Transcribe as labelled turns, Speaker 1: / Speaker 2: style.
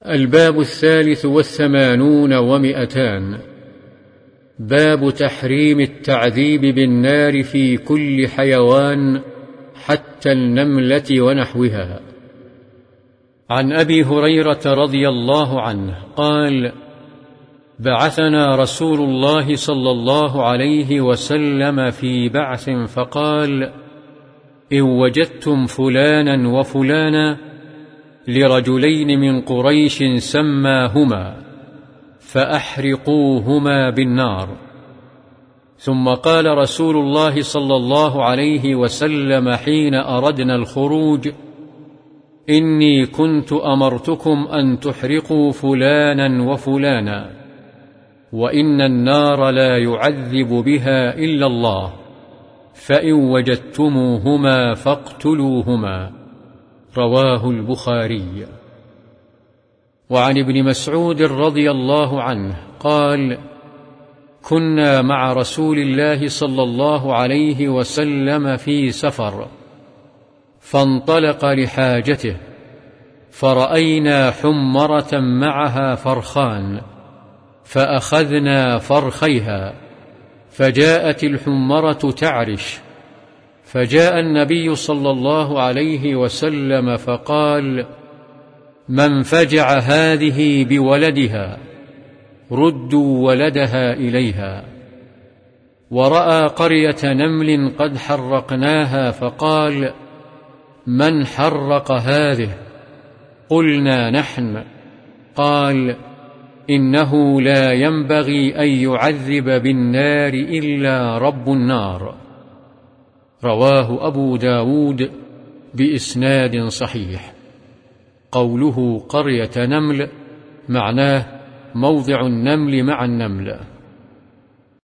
Speaker 1: الباب 83 و200. باب تحريم التعذيب بالنار في كل حيوان حتى النملة ونحوها. عن أبي هريرة رضي الله عنه قال: بعثنا رسول الله صلى الله عليه وسلم في بعث فقال: إن وجدتم فلانا وفلانا لرجلين من قريش سماهما فأحرقوهما بالنار. ثم قال رسول الله صلى الله عليه وسلم حين أردنا الخروج: إني كنت أمرتكم أن تحرقوا فلانا وفلانا، وإن النار لا يعذب بها إلا الله، فإن وجدتموهما فاقتلوهما. رواه البخاري. وعن ابن مسعود رضي الله عنه قال: كنا مع رسول الله صلى الله عليه وسلم في سفر، فانطلق لحاجته، فرأينا حمرة معها فرخان، فأخذنا فرخيها، فجاءت الحمرة تعرش، فجاء النبي صلى الله عليه وسلم فقال: من فجع هذه بولدها، ردوا ولدها إليها. ورأى قرية نمل قد حرقناها فقال: من حرق هذه؟ قلنا: نحن. قال: إنه لا ينبغي أن يعذب بالنار إلا رب النار. رواه أبو داود بإسناد صحيح. قوله قرية نمل معناه موضع النمل مع النمل.